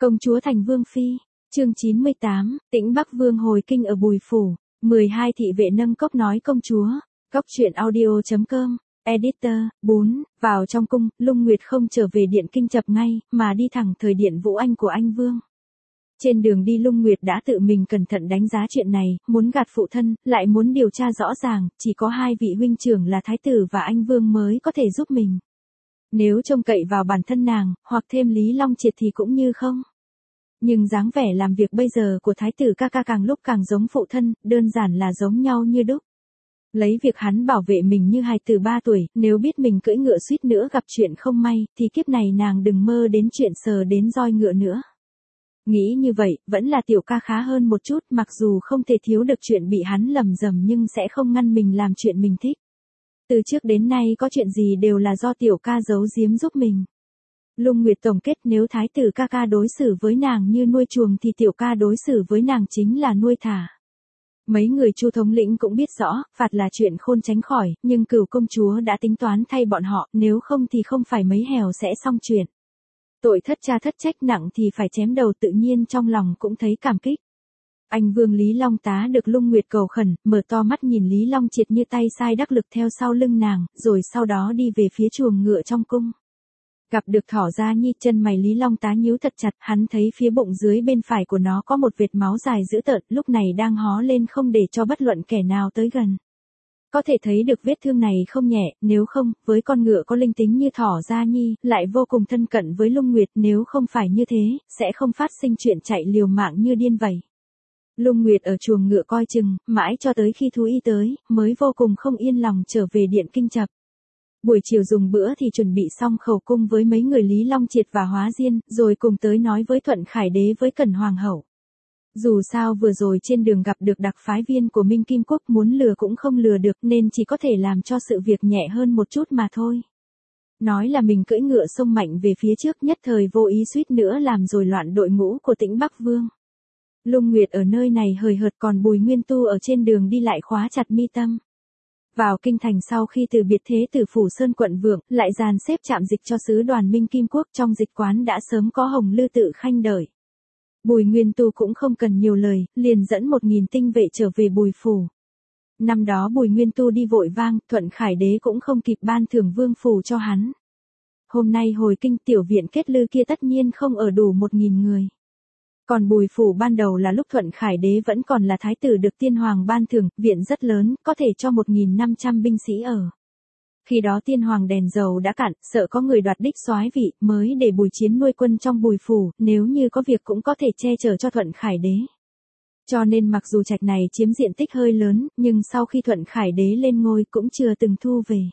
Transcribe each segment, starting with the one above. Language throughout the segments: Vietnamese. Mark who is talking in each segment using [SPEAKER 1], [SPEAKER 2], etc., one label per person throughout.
[SPEAKER 1] Công chúa thành vương phi, chương 98, Tĩnh Bắc Vương hồi kinh ở Bùi Phủ, 12 thị vệ nâng cốc nói công chúa, cốc truyện audio.com, editor, 4, vào trong cung, Lung Nguyệt không trở về điện kinh chập ngay, mà đi thẳng thời điện Vũ Anh của anh Vương. Trên đường đi Lung Nguyệt đã tự mình cẩn thận đánh giá chuyện này, muốn gạt phụ thân, lại muốn điều tra rõ ràng, chỉ có hai vị huynh trưởng là Thái tử và anh Vương mới có thể giúp mình. Nếu trông cậy vào bản thân nàng, hoặc thêm Lý Long Triệt thì cũng như không. Nhưng dáng vẻ làm việc bây giờ của Thái tử ca ca càng lúc càng giống phụ thân, đơn giản là giống nhau như đúc. Lấy việc hắn bảo vệ mình như hài tử 3 tuổi, nếu biết mình cưỡi ngựa suýt nữa gặp chuyện không may, thì kiếp này nàng đừng mơ đến chuyện sờ đến roi ngựa nữa. Nghĩ như vậy, vẫn là tiểu ca khá hơn một chút, mặc dù không thể thiếu được chuyện bị hắn lầm rầm nhưng sẽ không ngăn mình làm chuyện mình thích. Từ trước đến nay có chuyện gì đều là do tiểu ca giấu giếm giúp mình. Lung Nguyệt tổng kết, nếu Thái tử ca ca đối xử với nàng như nuôi chuồng thì tiểu ca đối xử với nàng chính là nuôi thả. Mấy người Chu thống lĩnh cũng biết rõ, phạt là chuyện khôn tránh khỏi, nhưng Cửu công chúa đã tính toán thay bọn họ, nếu không thì không phải mấy hèo sẽ xong chuyện. Tội thất cha thất trách nặng thì phải chém đầu, tự nhiên trong lòng cũng thấy cảm kích. Anh Vương Lý Long Tá được Lung Nguyệt cầu khẩn, mở to mắt nhìn Lý Long Triệt như tay sai đắc lực theo sau lưng nàng, rồi sau đó đi về phía chuồng ngựa trong cung. Gặp được Thỏ Gia Nhi, chân mày Lý Long Tá nhíu thật chặt, hắn thấy phía bụng dưới bên phải của nó có một vệt máu dài dữ tợn, lúc này đang hó lên không để cho bất luận kẻ nào tới gần. Có thể thấy được vết thương này không nhẹ, nếu không, với con ngựa có linh tính như Thỏ Gia Nhi, lại vô cùng thân cận với Lung Nguyệt, nếu không phải như thế, sẽ không phát sinh chuyện chạy liều mạng như điên vậy. Lung Nguyệt ở chuồng ngựa coi chừng, mãi cho tới khi thú y tới, mới vô cùng không yên lòng trở về điện kinh chập. Buổi chiều dùng bữa thì chuẩn bị xong khẩu cung với mấy người Lý Long Triệt và Hóa Diên, rồi cùng tới nói với Thuận Khải Đế với Cẩn Hoàng hậu. Dù sao vừa rồi trên đường gặp được đặc phái viên của Minh Kim Quốc, muốn lừa cũng không lừa được nên chỉ có thể làm cho sự việc nhẹ hơn một chút mà thôi. Nói là mình cưỡi ngựa xông mạnh về phía trước, nhất thời vô ý suýt nữa làm rồi loạn đội ngũ của Tĩnh Bắc Vương. Lung Nguyệt ở nơi này hời hợt, còn Bùi Nguyên Tu ở trên đường đi lại khóa chặt mi tâm. Vào kinh thành sau khi từ biệt thế tử Phủ Sơn quận Vượng, lại dàn xếp trạm dịch cho sứ đoàn Minh Kim Quốc, trong dịch quán đã sớm có Hồng Lư tự khanh đợi. Bùi Nguyên Tu cũng không cần nhiều lời, liền dẫn 1000 tinh vệ trở về Bùi Phủ. Năm đó Bùi Nguyên Tu đi vội vang, Thuận Khải Đế cũng không kịp ban thưởng vương phủ cho hắn. Hôm nay hồi kinh, tiểu viện Kết Lư kia tất nhiên không ở đủ 1000 người. Còn Bùi Phủ ban đầu là lúc Thuận Khải Đế vẫn còn là thái tử được tiên hoàng ban thưởng, viện rất lớn, có thể cho 1500 binh sĩ ở. Khi đó tiên hoàng đèn dầu đã cạn, sợ có người đoạt đích soái vị, mới để Bùi Chiến nuôi quân trong Bùi Phủ, nếu như có việc cũng có thể che chở cho Thuận Khải Đế. Cho nên mặc dù trạch này chiếm diện tích hơi lớn, nhưng sau khi Thuận Khải Đế lên ngôi cũng chưa từng thu về.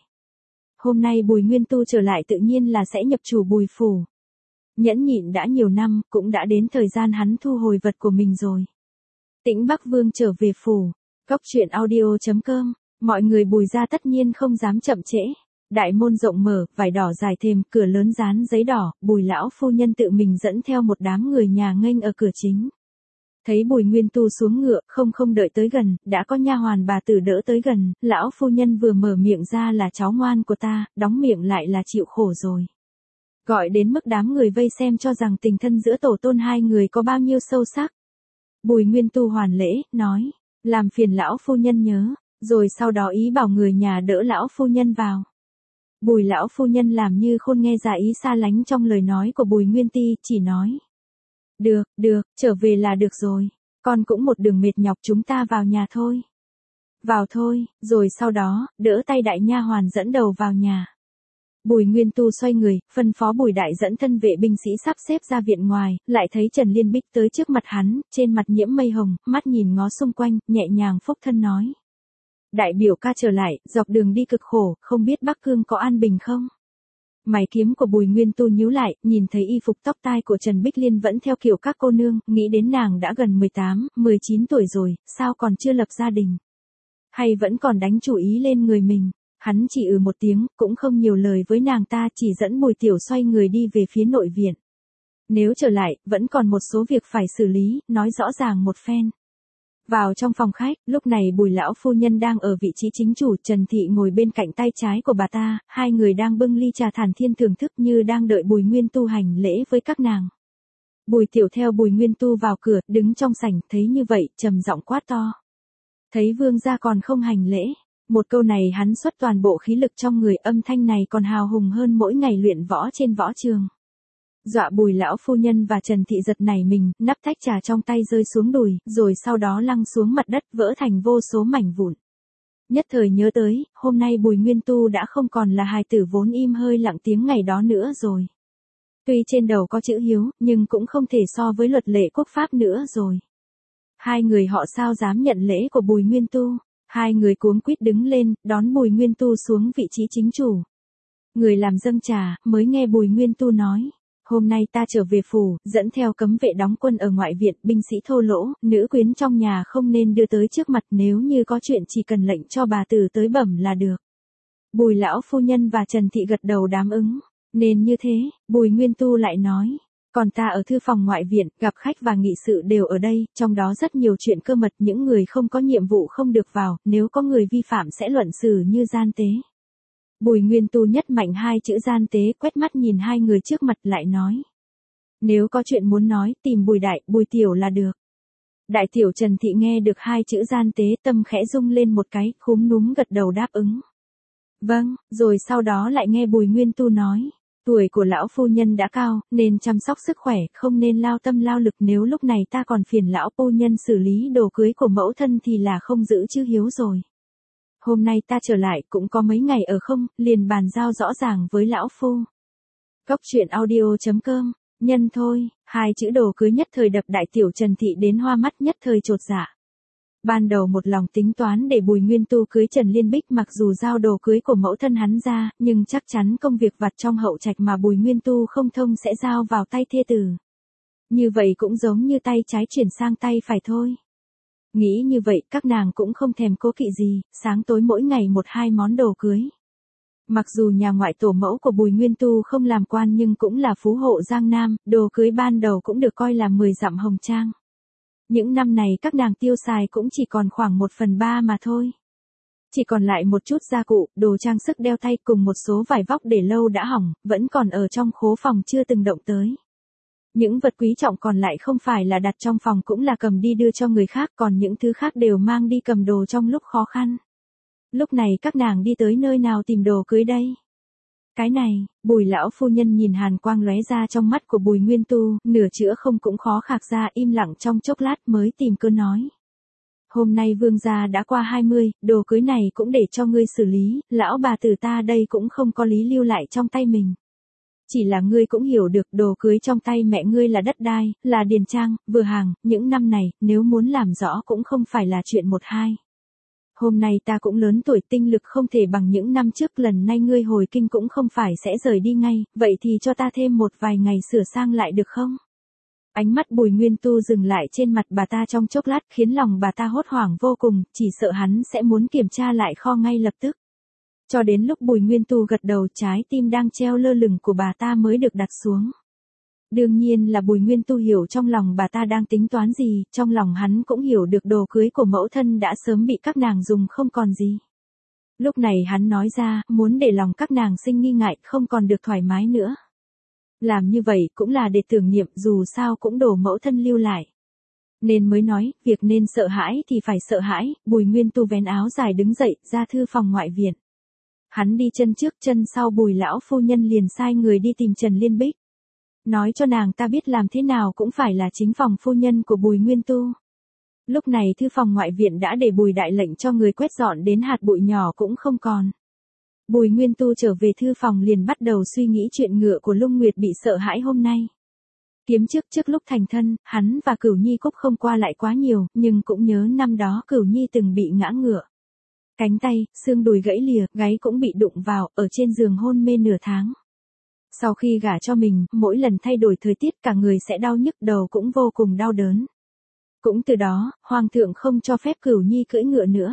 [SPEAKER 1] Hôm nay Bùi Nguyên Tu trở lại tự nhiên là sẽ nhập chủ Bùi Phủ. Nhẫn nhịn đã nhiều năm, cũng đã đến thời gian hắn thu hồi vật của mình rồi. Tĩnh Bắc Vương trở về phủ. Cốc truyện audio.com, mọi người Bùi ra tất nhiên không dám chậm trễ. Đại môn rộng mở, vải đỏ dài thềm, cửa lớn dán giấy đỏ, Bùi lão phu nhân tự mình dẫn theo một đám người nhà nghênh ở cửa chính. Thấy Bùi Nguyên Tu xuống ngựa, không đợi tới gần, đã có nha hoàn bà tử đỡ tới gần, lão phu nhân vừa mở miệng ra là cháu ngoan của ta, đóng miệng lại là chịu khổ rồi. Gọi đến mức đám người vây xem cho rằng tình thân giữa tổ tôn hai người có bao nhiêu sâu sắc. Bùi Nguyên Tu hoàn lễ, nói, làm phiền lão phu nhân nhớ, rồi sau đó ý bảo người nhà đỡ lão phu nhân vào. Bùi lão phu nhân làm như khôn nghe ra ý xa lánh trong lời nói của Bùi Nguyên Ti, chỉ nói. Được, trở về là được rồi, con cũng một đường mệt nhọc, chúng ta vào nhà thôi. Vào thôi, rồi sau đó, đỡ tay đại nha hoàn dẫn đầu vào nhà. Bùi Nguyên Tu xoay người, phân phó Bùi Đại dẫn thân vệ binh sĩ sắp xếp ra viện ngoài, lại thấy Trần Liên Bích tới trước mặt hắn, trên mặt nhiễm mây hồng, mắt nhìn ngó xung quanh, nhẹ nhàng phúc thân nói. Đại biểu ca trở lại, dọc đường đi cực khổ, không biết Bắc Cương có an bình không? Mày kiếm của Bùi Nguyên Tu nhíu lại, nhìn thấy y phục tóc tai của Trần Bích Liên vẫn theo kiểu các cô nương, nghĩ đến nàng đã gần 18, 19 tuổi rồi, sao còn chưa lập gia đình? Hay vẫn còn đánh chủ ý lên người mình? Hắn chỉ một tiếng, cũng không nhiều lời với nàng ta, chỉ dẫn Bùi Tiểu xoay người đi về phía nội viện. Nếu trở lại, vẫn còn một số việc phải xử lý, nói rõ ràng một phen. Vào trong phòng khách, lúc này Bùi lão phu nhân đang ở vị trí chính chủ, Trần Thị ngồi bên cạnh tay trái của bà ta, hai người đang bưng ly trà thản thiên thưởng thức như đang đợi Bùi Nguyên Tu hành lễ với các nàng. Bùi Tiểu theo Bùi Nguyên Tu vào cửa, đứng trong sảnh, thấy như vậy, trầm giọng quát to. Thấy vương gia còn không hành lễ. Một câu này hắn xuất toàn bộ khí lực trong người, âm thanh này còn hào hùng hơn mỗi ngày luyện võ trên võ trường. Dọa Bùi lão phu nhân và Trần Thị giật nảy mình, nắp tách trà trong tay rơi xuống đùi, rồi sau đó lăn xuống mặt đất vỡ thành vô số mảnh vụn. Nhất thời nhớ tới, hôm nay Bùi Nguyên Tu đã không còn là hài tử vốn im hơi lặng tiếng ngày đó nữa rồi. Tuy trên đầu có chữ hiếu, nhưng cũng không thể so với luật lệ quốc pháp nữa rồi. Hai người họ sao dám nhận lễ của Bùi Nguyên Tu. Hai người cuống quýt đứng lên, đón Bùi Nguyên Tu xuống vị trí chính chủ. Người làm dâng trà, mới nghe Bùi Nguyên Tu nói. Hôm nay ta trở về phủ, dẫn theo cấm vệ đóng quân ở ngoại viện, binh sĩ thô lỗ, nữ quyến trong nhà không nên đưa tới trước mặt, nếu như có chuyện chỉ cần lệnh cho bà tử tới bẩm là được. Bùi lão phu nhân và Trần Thị gật đầu đáp ứng. Nên như thế, Bùi Nguyên Tu lại nói. Còn ta ở thư phòng ngoại viện, gặp khách và nghị sự đều ở đây, trong đó rất nhiều chuyện cơ mật, những người không có nhiệm vụ không được vào, nếu có người vi phạm sẽ luận xử như gian tế. Bùi Nguyên Tu nhất mạnh hai chữ gian tế, quét mắt nhìn hai người trước mặt lại nói. Nếu có chuyện muốn nói, tìm Bùi Đại, Bùi Tiểu là được. Đại tiểu Trần Thị nghe được hai chữ gian tế, tâm khẽ rung lên một cái, khúm núm gật đầu đáp ứng. Vâng, rồi sau đó lại nghe Bùi Nguyên Tu nói. Tuổi của lão phu nhân đã cao, nên chăm sóc sức khỏe, không nên lao tâm lao lực, nếu lúc này ta còn phiền lão phu nhân xử lý đồ cưới của mẫu thân thì là không giữ chữ hiếu rồi. Hôm nay ta trở lại cũng có mấy ngày ở không, liền bàn giao rõ ràng với lão phu. Góc truyện audio.com, nhân thôi, hai chữ đồ cưới nhất thời đập đại tiểu Trần Thị đến hoa mắt, nhất thời chột dạ. Ban đầu một lòng tính toán để Bùi Nguyên Tu cưới Trần Liên Bích, mặc dù giao đồ cưới của mẫu thân hắn ra, nhưng chắc chắn công việc vặt trong hậu trạch mà Bùi Nguyên Tu không thông sẽ giao vào tay thê tử. Như vậy cũng giống như tay trái chuyển sang tay phải thôi. Nghĩ như vậy, các nàng cũng không thèm cố kỵ gì, sáng tối mỗi ngày một hai món đồ cưới. Mặc dù nhà ngoại tổ mẫu của Bùi Nguyên Tu không làm quan nhưng cũng là phú hộ Giang Nam, đồ cưới ban đầu cũng được coi là 10 dặm hồng trang. Những năm này các nàng tiêu xài cũng chỉ còn khoảng 1/3 mà thôi. Chỉ còn lại một chút gia cụ, đồ trang sức đeo tay cùng một số vải vóc để lâu đã hỏng, vẫn còn ở trong khố phòng chưa từng động tới. Những vật quý trọng còn lại không phải là đặt trong phòng cũng là cầm đi đưa cho người khác, còn những thứ khác đều mang đi cầm đồ trong lúc khó khăn. Lúc này các nàng đi tới nơi nào tìm đồ cưới đây? Cái này, Bùi lão phu nhân nhìn hàn quang lóe ra trong mắt của Bùi Nguyên Tu, nửa chữa không cũng khó khạc ra, im lặng trong chốc lát mới tìm cơ nói. Hôm nay vương gia đã qua 20, đồ cưới này cũng để cho ngươi xử lý, lão bà tử ta đây cũng không có lý lưu lại trong tay mình. Chỉ là ngươi cũng hiểu được, đồ cưới trong tay mẹ ngươi là đất đai, là điền trang, vừa hàng, những năm này, nếu muốn làm rõ cũng không phải là chuyện một hai. Hôm nay ta cũng lớn tuổi, tinh lực không thể bằng những năm trước, lần này ngươi hồi kinh cũng không phải sẽ rời đi ngay, vậy thì cho ta thêm một vài ngày sửa sang lại được không? Ánh mắt Bùi Nguyên Tu dừng lại trên mặt bà ta trong chốc lát, khiến lòng bà ta hốt hoảng vô cùng, chỉ sợ hắn sẽ muốn kiểm tra lại kho ngay lập tức. Cho đến lúc Bùi Nguyên Tu gật đầu, trái tim đang treo lơ lửng của bà ta mới được đặt xuống. Đương nhiên là Bùi Nguyên Tu hiểu trong lòng bà ta đang tính toán gì, trong lòng hắn cũng hiểu được đồ cưới của mẫu thân đã sớm bị các nàng dùng không còn gì. Lúc này hắn nói ra, muốn để lòng các nàng sinh nghi ngại, không còn được thoải mái nữa. Làm như vậy cũng là để tưởng niệm, dù sao cũng đồ mẫu thân lưu lại. Nên mới nói, việc nên sợ hãi thì phải sợ hãi. Bùi Nguyên Tu vén áo dài đứng dậy, ra thư phòng ngoại viện. Hắn đi chân trước chân sau, Bùi lão phu nhân liền sai người đi tìm Trần Liên Bích. Nói cho nàng ta biết làm thế nào cũng phải là chính phòng phu nhân của Bùi Nguyên Tu. Lúc này thư phòng ngoại viện đã để Bùi đại lệnh cho người quét dọn đến hạt bụi nhỏ cũng không còn. Bùi Nguyên Tu trở về thư phòng liền bắt đầu suy nghĩ chuyện ngựa của Lung Nguyệt bị sợ hãi hôm nay. Kiếm trước lúc thành thân, hắn và Cửu Nhi Cúc không qua lại quá nhiều, nhưng cũng nhớ năm đó Cửu Nhi từng bị ngã ngựa. Cánh tay, xương đùi gãy lìa, gáy cũng bị đụng vào, ở trên giường hôn mê nửa tháng. Sau khi gả cho mình, mỗi lần thay đổi thời tiết cả người sẽ đau nhức, đầu cũng vô cùng đau đớn. Cũng từ đó, Hoàng thượng không cho phép Cửu Nhi cưỡi ngựa nữa.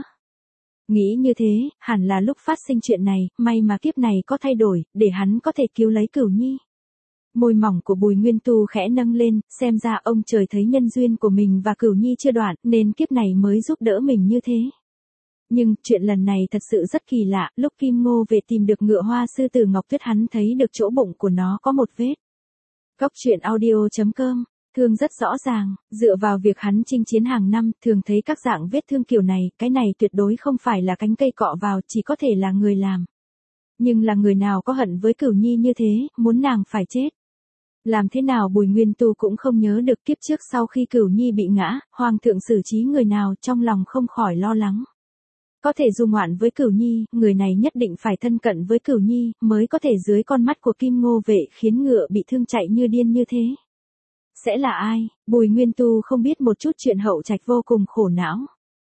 [SPEAKER 1] Nghĩ như thế, hẳn là lúc phát sinh chuyện này, may mà kiếp này có thay đổi, để hắn có thể cứu lấy Cửu Nhi. Môi mỏng của Bùi Nguyên Tu khẽ nâng lên, xem ra ông trời thấy nhân duyên của mình và Cửu Nhi chưa đoạn, nên kiếp này mới giúp đỡ mình như thế. Nhưng, chuyện lần này thật sự rất kỳ lạ, lúc Kim Ngô về tìm được ngựa hoa sư tử Ngọc Tuyết, hắn thấy được chỗ bụng của nó có một vết. Góc truyện audio.com thương rất rõ ràng, dựa vào việc hắn chinh chiến hàng năm, thường thấy các dạng vết thương kiểu này, cái này tuyệt đối không phải là cánh cây cọ vào, chỉ có thể là người làm. Nhưng là người nào có hận với Cửu Nhi như thế, muốn nàng phải chết. Làm thế nào Bùi Nguyên Tu cũng không nhớ được kiếp trước sau khi Cửu Nhi bị ngã, Hoàng thượng xử trí người nào trong lòng không khỏi lo lắng. Có thể du ngoạn với Cửu Nhi, người này nhất định phải thân cận với Cửu Nhi, mới có thể dưới con mắt của Kim Ngô Vệ khiến ngựa bị thương chạy như điên như thế. Sẽ là ai? Bùi Nguyên Tu không biết một chút chuyện hậu trạch vô cùng khổ não.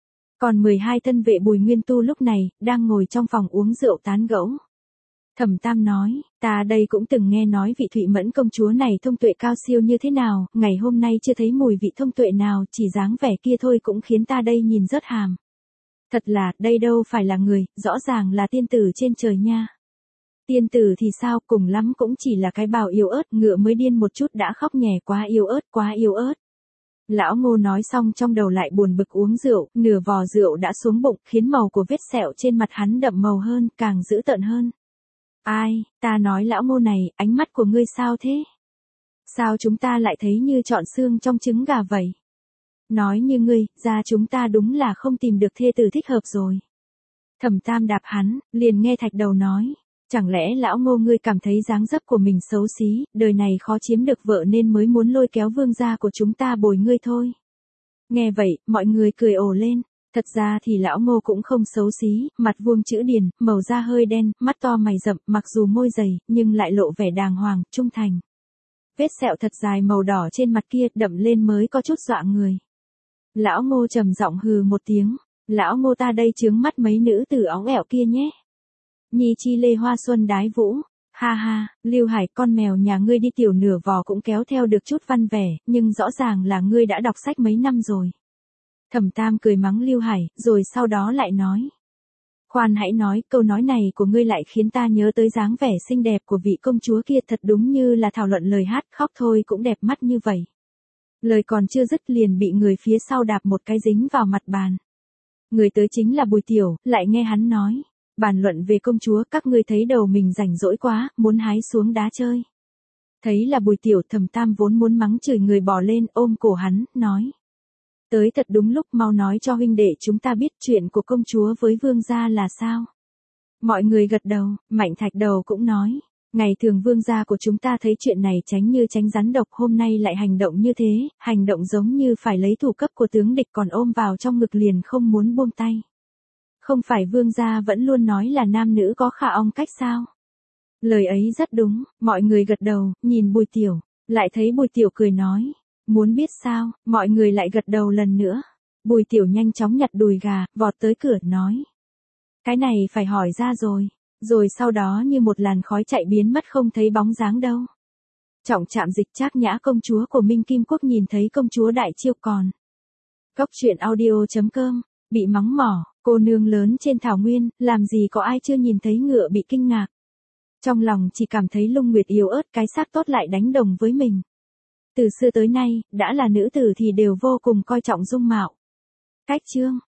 [SPEAKER 1] Còn 12 thân vệ Bùi Nguyên Tu lúc này, đang ngồi trong phòng uống rượu tán gẫu. Thẩm Tam nói, ta đây cũng từng nghe nói vị Thụy Mẫn công chúa này thông tuệ cao siêu như thế nào, ngày hôm nay chưa thấy mùi vị thông tuệ nào, chỉ dáng vẻ kia thôi cũng khiến ta đây nhìn rớt hàm. Thật là, đây đâu phải là người, rõ ràng là tiên tử trên trời nha. Tiên tử thì sao, cùng lắm cũng chỉ là cái bào yếu ớt, ngựa mới điên một chút đã khóc nhè, quá yếu ớt, quá yếu ớt. Lão Ngô nói xong trong đầu lại buồn bực uống rượu, nửa vò rượu đã xuống bụng, khiến màu của vết sẹo trên mặt hắn đậm màu hơn, càng dữ tợn hơn. Ai, ta nói lão Ngô này, ánh mắt của ngươi sao thế? Sao chúng ta lại thấy như trọn xương trong trứng gà vậy? Nói như ngươi, ra chúng ta đúng là không tìm được thê tử thích hợp rồi. Thẩm Tam đạp hắn, liền nghe Thạch Đầu nói. Chẳng lẽ lão Ngô ngươi cảm thấy dáng dấp của mình xấu xí, đời này khó chiếm được vợ nên mới muốn lôi kéo vương gia của chúng ta bồi ngươi thôi. Nghe vậy, mọi người cười ồ lên. Thật ra thì lão Ngô cũng không xấu xí, mặt vuông chữ điền, màu da hơi đen, mắt to mày rậm, mặc dù môi dày, nhưng lại lộ vẻ đàng hoàng, trung thành. Vết sẹo thật dài màu đỏ trên mặt kia đậm lên mới có chút dọa người. Lão Ngô trầm giọng hừ một tiếng, lão Ngô ta đây chướng mắt mấy nữ tử óng ẻo kia nhé. Nhi chi lê hoa xuân đái vũ, ha ha, Lưu Hải con mèo nhà ngươi đi tiểu nửa vò cũng kéo theo được chút văn vẻ, nhưng rõ ràng là ngươi đã đọc sách mấy năm rồi. Thẩm Tam cười mắng Lưu Hải, rồi sau đó lại nói. Khoan hãy nói, câu nói này của ngươi lại khiến ta nhớ tới dáng vẻ xinh đẹp của vị công chúa kia, thật đúng như là thảo luận lời hát, khóc thôi cũng đẹp mắt như vậy. Lời còn chưa dứt liền bị người phía sau đạp một cái dính vào mặt bàn. Người tới chính là Bùi Tiểu, lại nghe hắn nói. Bàn luận về công chúa, các ngươi thấy đầu mình rảnh rỗi quá, muốn hái xuống đá chơi. Thấy là Bùi Tiểu, Thẩm Tam vốn muốn mắng chửi người bò lên, ôm cổ hắn, nói. Tới thật đúng lúc, mau nói cho huynh đệ chúng ta biết chuyện của công chúa với vương gia là sao. Mọi người gật đầu, Mạnh Thạch Đầu cũng nói. Ngày thường vương gia của chúng ta thấy chuyện này tránh như tránh rắn độc, hôm nay lại hành động như thế, hành động giống như phải lấy thủ cấp của tướng địch còn ôm vào trong ngực liền không muốn buông tay. Không phải vương gia vẫn luôn nói là nam nữ có khả ong cách sao? Lời ấy rất đúng, mọi người gật đầu, nhìn Bùi Tiểu, lại thấy Bùi Tiểu cười nói. Muốn biết sao, mọi người lại gật đầu lần nữa. Bùi Tiểu nhanh chóng nhặt đùi gà, vọt tới cửa, nói. Cái này phải hỏi ra rồi. Rồi sau đó như một làn khói chạy biến mất không thấy bóng dáng đâu. Trọng Trạm Dịch Trác Nhã công chúa của Minh Kim Quốc nhìn thấy công chúa đại chiêu còn. Cốc truyện audio.com, bị mắng mỏ, cô nương lớn trên thảo nguyên, làm gì có ai chưa nhìn thấy ngựa bị kinh ngạc. Trong lòng chỉ cảm thấy Lung Nguyệt yếu ớt, cái xác tốt lại đánh đồng với mình. Từ xưa tới nay, đã là nữ tử thì đều vô cùng coi trọng dung mạo. Cách chương